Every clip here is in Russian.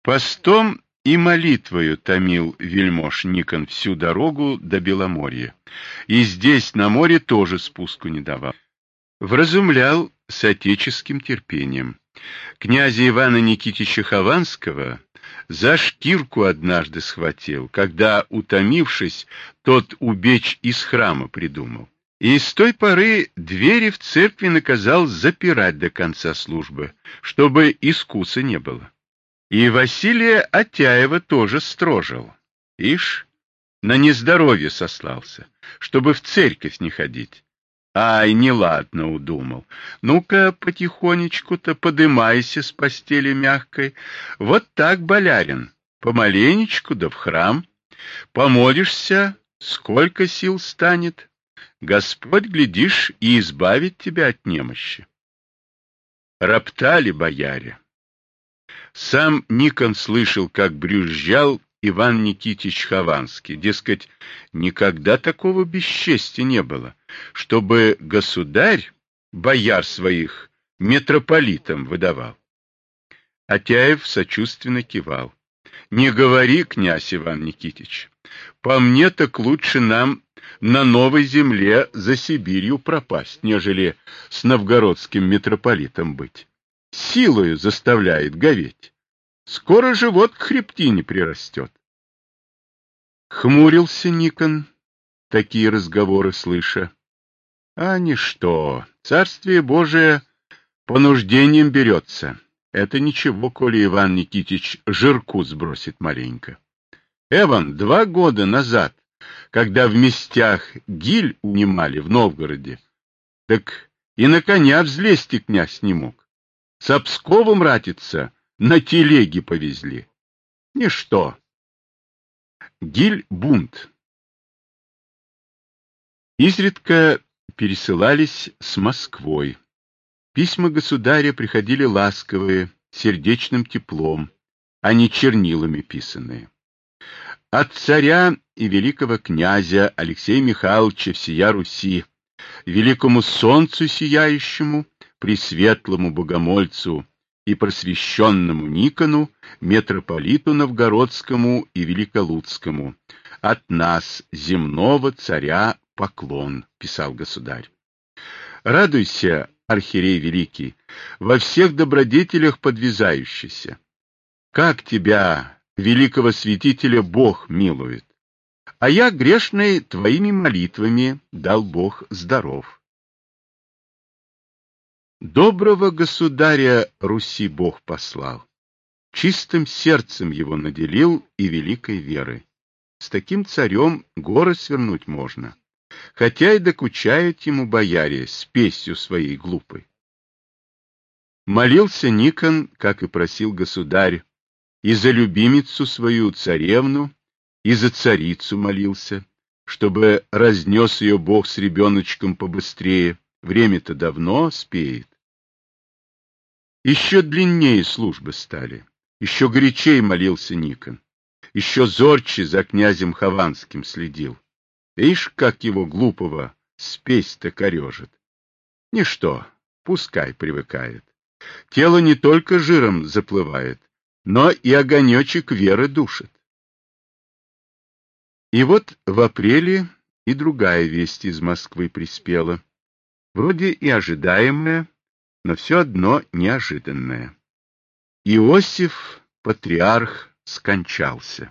Постом и молитвою томил вельмож Никон всю дорогу до Беломорья, и здесь на море тоже спуску не давал. Вразумлял с отеческим терпением. Князя Ивана Никитича Хованского за шкирку однажды схватил, когда, утомившись, тот убечь из храма придумал. И с той поры двери в церкви наказал запирать до конца службы, чтобы искуса не было. И Василия Атяева тоже строжил. Ишь, на нездоровье сослался, чтобы в церковь не ходить. Ай, неладно удумал. Ну-ка, потихонечку-то подымайся с постели мягкой. Вот так, болярин, помаленечку да в храм. Помолишься, сколько сил станет. Господь, глядишь, и избавит тебя от немощи. Роптали бояре. Сам Никон слышал, как брюзжал Иван Никитич Хованский. Дескать, никогда такого бесчестия не было, чтобы государь бояр своих митрополитам выдавал. Атяев сочувственно кивал. Не говори, князь Иван Никитич, по мне так лучше нам на новой земле за Сибирью пропасть, нежели с новгородским митрополитом быть. Силою заставляет говеть. Скоро живот к хребтине прирастет. Хмурился Никон, такие разговоры слыша. А ничто, царствие Божие понуждением берется. Это ничего, коли Иван Никитич жирку сбросит маленько. Эван 2 года назад, когда в местях гиль унимали в Новгороде, так и на коня взлезть князь не мог. С Псковом ратиться на телеге повезли. Ничто. Гиль — бунт. Изредка пересылались с Москвой. Письма государя приходили ласковые, сердечным теплом, а не чернилами писанные. От царя и великого князя Алексея Михайловича всея Руси, великому солнцу сияющему, пресветлому богомольцу и просвещенному Никону, митрополиту Новгородскому и Великолудскому, от нас, земного царя, поклон, писал государь. Радуйся, архиерей великий, во всех добродетелях подвязающийся. Как тебя, великого святителя, Бог милует, а я, грешный, твоими молитвами дал Бог здоров. Доброго государя Руси Бог послал, чистым сердцем его наделил и великой верой. С таким царем горы свернуть можно, хотя и докучают ему бояре спесью своей глупой. Молился Никон, как и просил государь, и за любимицу свою царевну, и за царицу молился, чтобы разнес ее Бог с ребеночком побыстрее, время-то давно спеет. Еще длиннее службы стали, еще горячей молился Никон, еще зорче за князем Хованским следил. Ишь, как его глупого спесь-то корежит. Ничто, пускай привыкает. Тело не только жиром заплывает, но и огонечек веры душит. И вот в апреле и другая весть из Москвы приспела, вроде и ожидаемая, но все одно неожиданное. Иосиф, патриарх, скончался.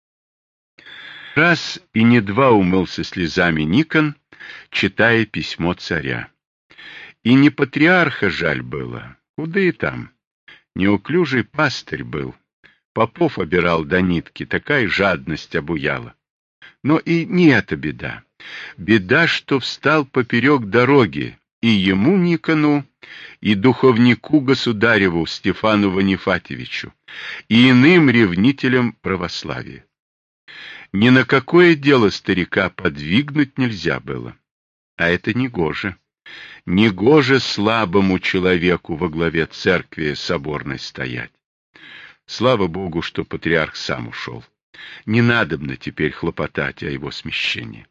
Раз и не два умылся слезами Никон, читая письмо царя. И не патриарха жаль было, куда и там. Неуклюжий пастырь был, попов обирал до нитки, такая жадность обуяла. Но и не эта беда. Беда, что встал поперек дороги и ему, Никону, и духовнику государеву Стефану Ванифатьевичу, и иным ревнителям православия. Ни на какое дело старика подвигнуть нельзя было. А это негоже. Негоже слабому человеку во главе церкви соборной стоять. Слава Богу, что патриарх сам ушел. Не надобно теперь хлопотать о его смещении.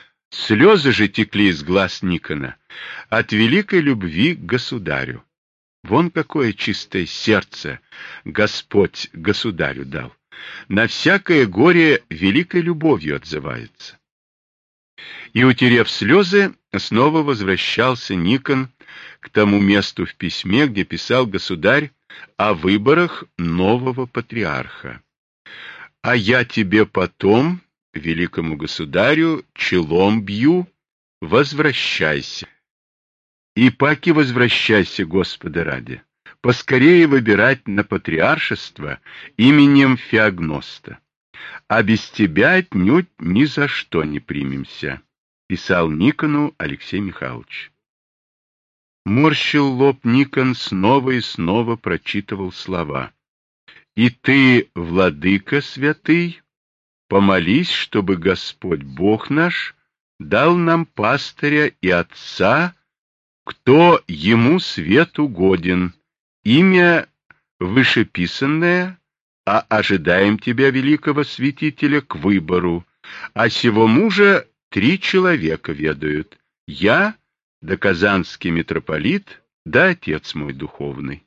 Слезы же текли из глаз Никона от великой любви к государю. Вон какое чистое сердце Господь государю дал. На всякое горе великой любовью отзывается. И, утерев слезы, снова возвращался Никон к тому месту в письме, где писал государь о выборах нового патриарха. «А я тебе потом, великому государю, челом бью, возвращайся. И паки возвращайся, Господа ради, поскорее выбирать на патриаршество именем Феогноста. А без тебя отнюдь ни за что не примемся», писал Никону Алексей Михайлович. Морщил лоб Никон, снова и снова прочитывал слова. «И ты, владыка святый, помолись, чтобы Господь Бог наш дал нам пастыря и отца, кто ему свет угоден, имя вышеписанное, а ожидаем тебя, великого святителя, к выбору, а сего мужа 3 человека ведают, я, да казанский митрополит, да отец мой духовный».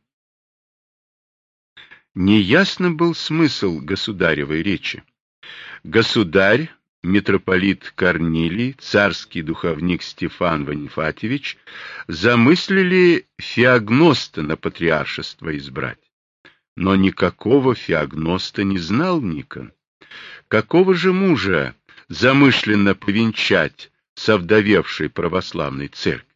Неясно был смысл государевой речи. Государь, митрополит Корнилий, царский духовник Стефан Ванифатьевич замыслили Феогноста на патриаршество избрать. Но никакого Феогноста не знал Никон. Какого же мужа замышленно повенчать с овдовевшей православной церковью?